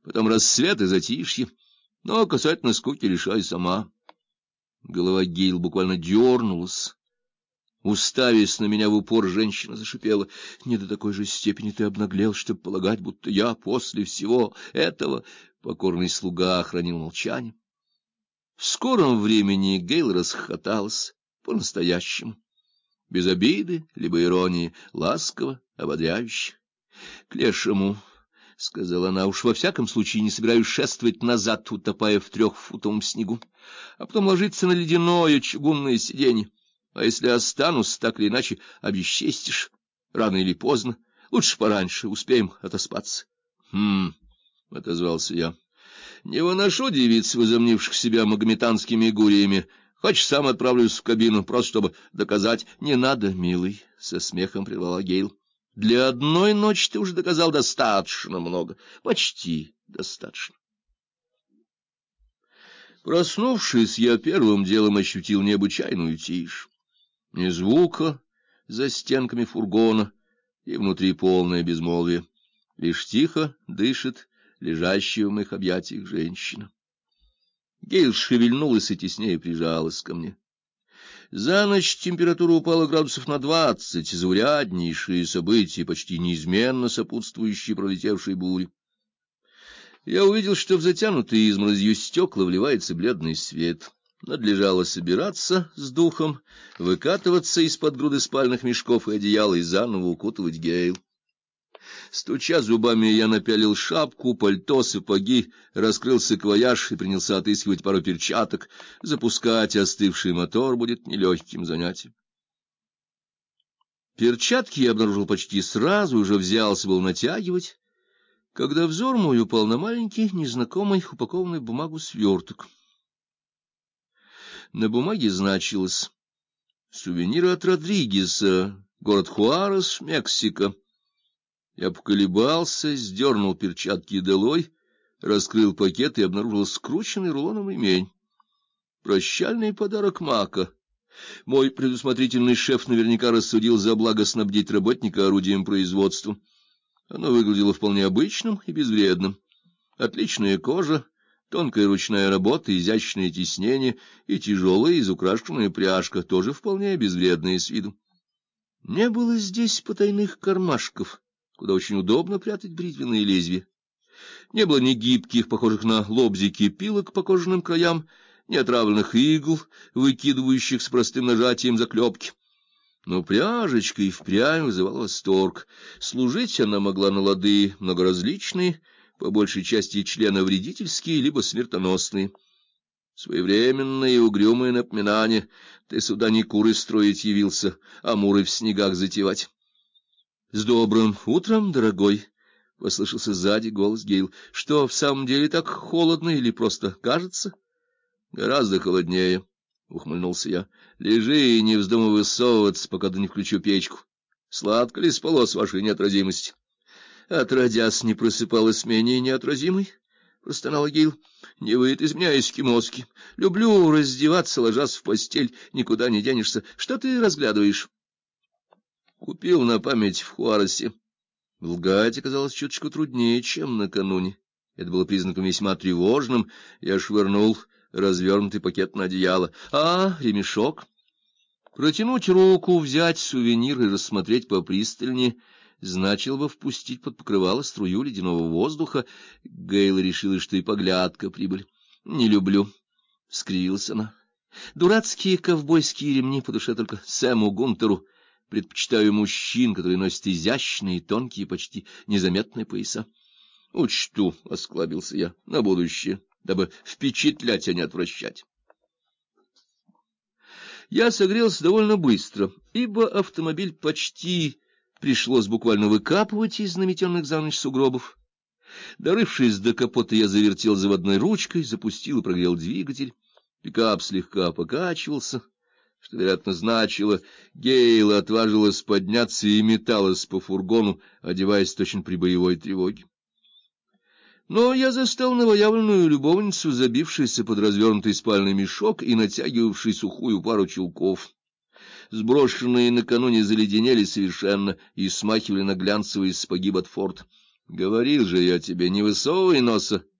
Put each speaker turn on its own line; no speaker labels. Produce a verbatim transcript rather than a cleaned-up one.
потом рассвет и затишье. Но касательно скуки решай сама. Голова Гейл буквально дернулась. Уставясь на меня в упор, женщина зашипела: — Не до такой же степени ты обнаглел, чтобы полагать, будто я после всего этого... Покорный слуга хранил молчание. В скором времени Гейл расхохоталась по-настоящему, без обиды либо иронии, ласково, ободряюще. — К лешему, — сказала она, — уж во всяком случае не собираюсь шествовать назад, утопая в трехфутовом снегу, а потом ложиться на ледяное чугунное сиденье. А если останусь, так или иначе обесчестишь, рано или поздно. Лучше пораньше, успеем отоспаться. — Хм, — отозвался я, — не выношу девиц, возомнивших себя магометанскими гуриями. Хочешь, сам отправлюсь в кабину, просто чтобы доказать. — Не надо, милый, — со смехом прервала Гейл. — Для одной ночи ты уже доказал достаточно много, почти достаточно. Проснувшись, я первым делом ощутил необычайную тишь. Ни звука за стенками фургона, и внутри полное безмолвие. Лишь тихо дышит лежащая в моих объятиях женщина. Гейл шевельнулась и теснее прижалась ко мне. За ночь температура упала градусов на двадцать, зауряднейшие события, почти неизменно сопутствующие пролетевшей буре. Я увидел, что в затянутые изморозью стекла вливается бледный свет. Надлежало собираться с духом, выкатываться из-под груды спальных мешков и одеяла и заново укутывать Гейл. Стуча зубами, я напялил шапку, пальто, сапоги, раскрыл саквояж и принялся отыскивать пару перчаток. Запускать остывший мотор будет нелегким занятием. Перчатки я обнаружил почти сразу, уже взялся был натягивать, когда взор мой упал на маленький, незнакомый, упакованный в бумагу сверток. На бумаге значилось: сувениры от Родригеса, город Хуарес, Мексика. Я поколебался, сдернул перчатки долой, раскрыл пакет и обнаружил скрученный рулоном ремень. Прощальный подарок Мака. Мой предусмотрительный шеф наверняка рассудил за благо снабдить работника орудием производства. Оно выглядело вполне обычным и безвредным. Отличная кожа, тонкая ручная работа, изящное тиснение и тяжелая изукрашенная пряжка, тоже вполне безвредные с виду. Не было здесь потайных кармашков, куда очень удобно прятать бритвенные лезвия. Не было ни гибких, похожих на лобзики пилок по кожаным краям, ни отравленных игл, выкидывающих с простым нажатием заклепки. Но пряжечка и впрямь вызывала восторг. Служить она могла на лады многоразличные, по большей части членовредительские, либо смертоносные. Своевременное и угрюмое напоминание: ты сюда не куры строить явился, а муры в снегах затевать. — С добрым утром, дорогой! — послышался сзади голос Гейл. — Что, в самом деле так холодно или просто кажется? — Гораздо холоднее, — ухмыльнулся я. — Лежи и не вздумай высовываться, пока ты не включу печку. Сладко ли спалось вашей неотразимости? — Отродясь, не просыпалась менее неотразимой, — простонала Гейл. — Не выйдет из меня эскимоски. Люблю раздеваться, ложась в постель, никуда не денешься. Что ты разглядываешь? — Купил на память в Хуаресе. Лгать оказалось чуточку труднее, чем накануне. Это было признаком весьма тревожным. Я швырнул развернутый пакет на одеяло. — А, ремешок? Протянуть руку, взять сувенир и рассмотреть попристальнее значило бы впустить под покрывало струю ледяного воздуха. Гейл решила, что и поглядка прибыль. — Не люблю, — скривилась она. — Дурацкие ковбойские ремни по душе только Сэму Гунтеру. Предпочитаю мужчин, которые носят изящные, тонкие, почти незаметные пояса. — Учту, — осклабился я, — на будущее, дабы впечатлять, а не отвращать. Я согрелся довольно быстро, ибо автомобиль почти пришлось буквально выкапывать из наметенных за ночь сугробов. Дорывшись до капота, я завертел заводной ручкой, запустил и прогрел двигатель. Пикап слегка покачивался, что, вероятно, значило, Гейла отважилась подняться и металась по фургону, одеваясь точно при боевой тревоге. Но я застал новоявленную любовницу, забившуюся под развернутый спальный мешок и натягивавшей сухую пару чулков. Сброшенные накануне заледенели совершенно и смахивали на глянцевые сапоги Ботфорд. Говорил же я тебе, не высовывай носа